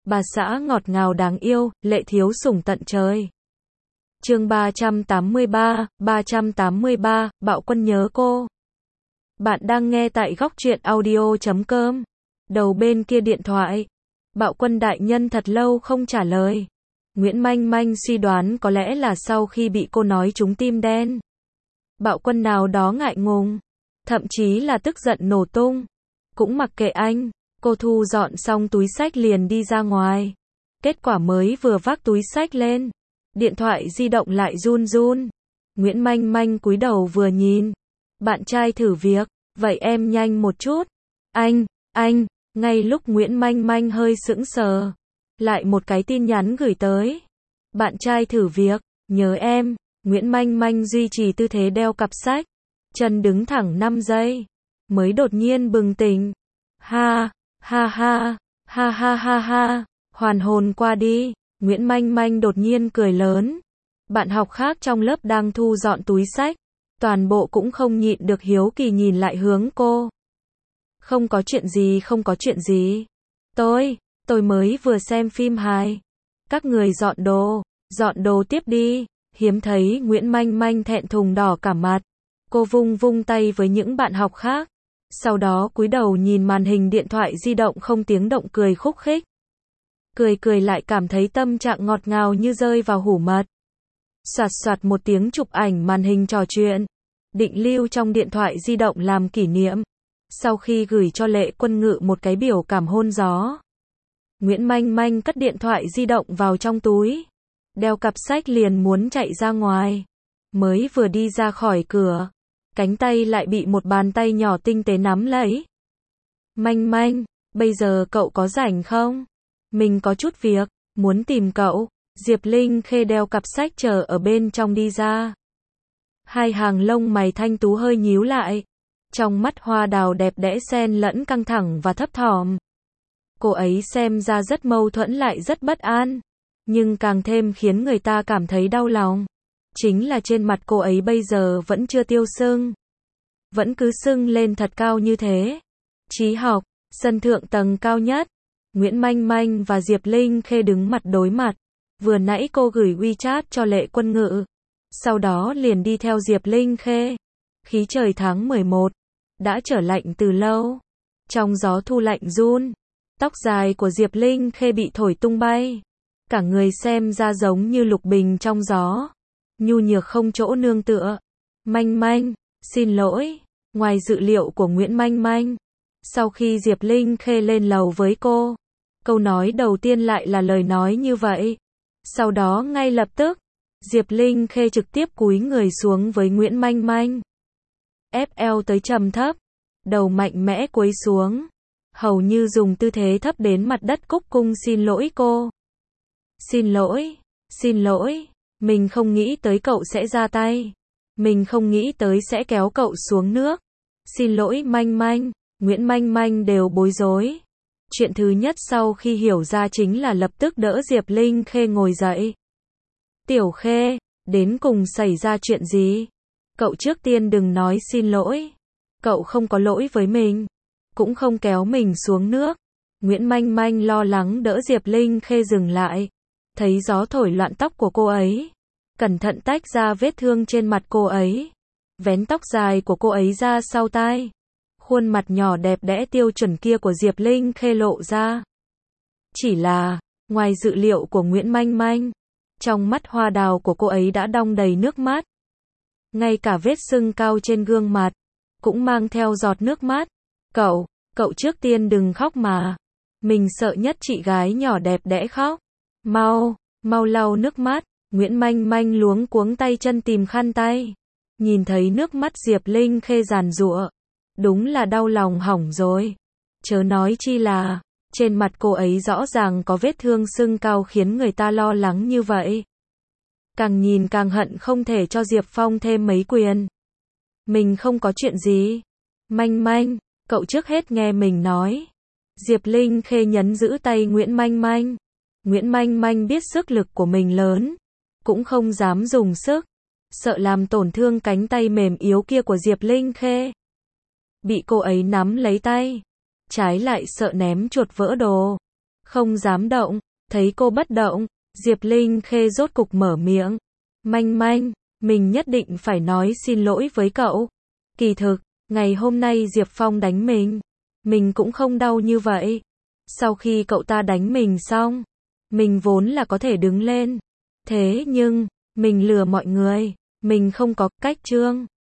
bà xã ngọt ngào đáng yêu, lệ thiếu sủng tận trời. Chương 383, Bạo Quân nhớ cô. Bạn đang nghe tại góc truyện audio.com. Đầu bên kia điện thoại, Bạo Quân đại nhân thật lâu không trả lời. Nguyễn Manh Manh suy đoán có lẽ là sau khi bị cô nói trúng tim đen. Bạo Quân nào đó ngại ngùng, thậm chí là tức giận nổ tung. Cũng mặc kệ anh, cô thu dọn xong túi xách liền đi ra ngoài. Kết quả mới vừa vác túi xách lên, điện thoại di động lại run run. Nguyễn Manh Manh cúi đầu vừa nhìn, bạn trai thử việc, vậy em nhanh một chút. Anh, ngay lúc Nguyễn Manh Manh hơi sững sờ, lại một cái tin nhắn gửi tới. Bạn trai thử việc, nhớ em. Nguyễn Manh Manh duy trì tư thế đeo cặp sách, chân đứng thẳng 5 giây, mới đột nhiên bừng tỉnh. Ha, hoàn hồn qua đi. Nguyễn Manh Manh đột nhiên cười lớn. Bạn học khác trong lớp đang thu dọn túi xách, toàn bộ cũng không nhịn được hiếu kỳ nhìn lại hướng cô. Không có chuyện gì. Tôi mới vừa xem phim hài. Các người dọn đồ tiếp đi. Hiếm thấy Nguyễn Manh Manh thẹn thùng đỏ cả mặt. Cô vung tay với những bạn học khác. Sau đó cúi đầu nhìn màn hình điện thoại di động không tiếng động cười khúc khích. Cười lại cảm thấy tâm trạng ngọt ngào như rơi vào hủ mật. Soạt một tiếng chụp ảnh màn hình trò chuyện. Định lưu trong điện thoại di động làm kỷ niệm. Sau khi gửi cho Lệ Quân Ngự một cái biểu cảm hôn gió, Nguyễn Manh Manh cất điện thoại di động vào trong túi, đeo cặp sách liền muốn chạy ra ngoài. Mới vừa đi ra khỏi cửa, cánh tay lại bị một bàn tay nhỏ tinh tế nắm lấy. Manh Manh, bây giờ cậu có rảnh không? Mình có chút việc, muốn tìm cậu. Diệp Linh Khê đeo cặp sách chờ ở bên trong đi ra. Hai hàng lông mày thanh tú hơi nhíu lại. Trong mắt hoa đào đẹp đẽ xen lẫn căng thẳng và thấp thỏm. Cô ấy xem ra rất mâu thuẫn lại rất bất an. Nhưng càng thêm khiến người ta cảm thấy đau lòng, chính là trên mặt cô ấy bây giờ vẫn chưa tiêu sưng. Vẫn cứ sưng lên thật cao như thế. Trí học, sân thượng tầng cao nhất. Nguyễn Manh Manh và Diệp Linh Khê đứng mặt đối mặt. Vừa nãy cô gửi WeChat cho Lệ Quân Ngự, sau đó liền đi theo Diệp Linh Khê. Khí trời tháng 11 đã trở lạnh từ lâu. Trong gió thu lạnh run, tóc dài của Diệp Linh Khê bị thổi tung bay. Cả người xem ra giống như lục bình trong gió, nhu nhược không chỗ nương tựa. Manh Manh, xin lỗi. Ngoài dự liệu của Nguyễn Manh Manh, sau khi Diệp Linh Khê lên lầu với cô, câu nói đầu tiên lại là lời nói như vậy. Sau đó ngay lập tức, Diệp Linh Khê trực tiếp cúi người xuống với Nguyễn Manh Manh, ép eo tới trầm thấp, đầu mạnh mẽ cúi xuống, hầu như dùng tư thế thấp đến mặt đất cúc cung xin lỗi cô. Xin lỗi, mình không nghĩ tới cậu sẽ ra tay. Mình không nghĩ tới sẽ kéo cậu xuống nước. Xin lỗi Manh Manh. Nguyễn Manh Manh đều bối rối. Chuyện thứ nhất sau khi hiểu ra chính là lập tức đỡ Diệp Linh Khê ngồi dậy. Tiểu Khê, đến cùng xảy ra chuyện gì? Cậu trước tiên đừng nói xin lỗi. Cậu không có lỗi với mình, cũng không kéo mình xuống nước. Nguyễn Manh Manh lo lắng đỡ Diệp Linh Khê dừng lại. Thấy gió thổi loạn tóc của cô ấy, cẩn thận tách ra vết thương trên mặt cô ấy, vén tóc dài của cô ấy ra sau tai. Khuôn mặt nhỏ đẹp đẽ tiêu chuẩn kia của Diệp Linh Khê lộ ra. Chỉ là, ngoài dự liệu của Nguyễn Manh Manh, trong mắt hoa đào của cô ấy đã đong đầy nước mắt. Ngay cả vết sưng cao trên gương mặt, cũng mang theo giọt nước mắt. Cậu trước tiên đừng khóc mà. Mình sợ nhất chị gái nhỏ đẹp đẽ khóc. Mau lau nước mắt. Nguyễn Manh Manh luống cuống tay chân tìm khăn tay. Nhìn thấy nước mắt Diệp Linh Khê giàn giụa, đúng là đau lòng hỏng rồi. Chớ nói chi là, trên mặt cô ấy rõ ràng có vết thương sưng cao khiến người ta lo lắng như vậy. Càng nhìn càng hận không thể cho Diệp Phong thêm mấy quyền. Mình không có chuyện gì. Manh Manh, cậu trước hết nghe mình nói. Diệp Linh Khê nhấn giữ tay Nguyễn Manh Manh. Nguyễn Manh Manh biết sức lực của mình lớn, cũng không dám dùng sức, sợ làm tổn thương cánh tay mềm yếu kia của Diệp Linh Khê. Bị cô ấy nắm lấy tay, trái lại sợ ném chuột vỡ đồ. không dám động. Thấy cô bất động, Diệp Linh Khê rốt cục mở miệng. Manh Manh, mình nhất định phải nói xin lỗi với cậu. Kỳ thực, ngày hôm nay Diệp Phong đánh mình cũng không đau như vậy. Sau khi cậu ta đánh mình xong, mình vốn là có thể đứng lên. Thế nhưng, mình lừa mọi người, mình không có cách Trương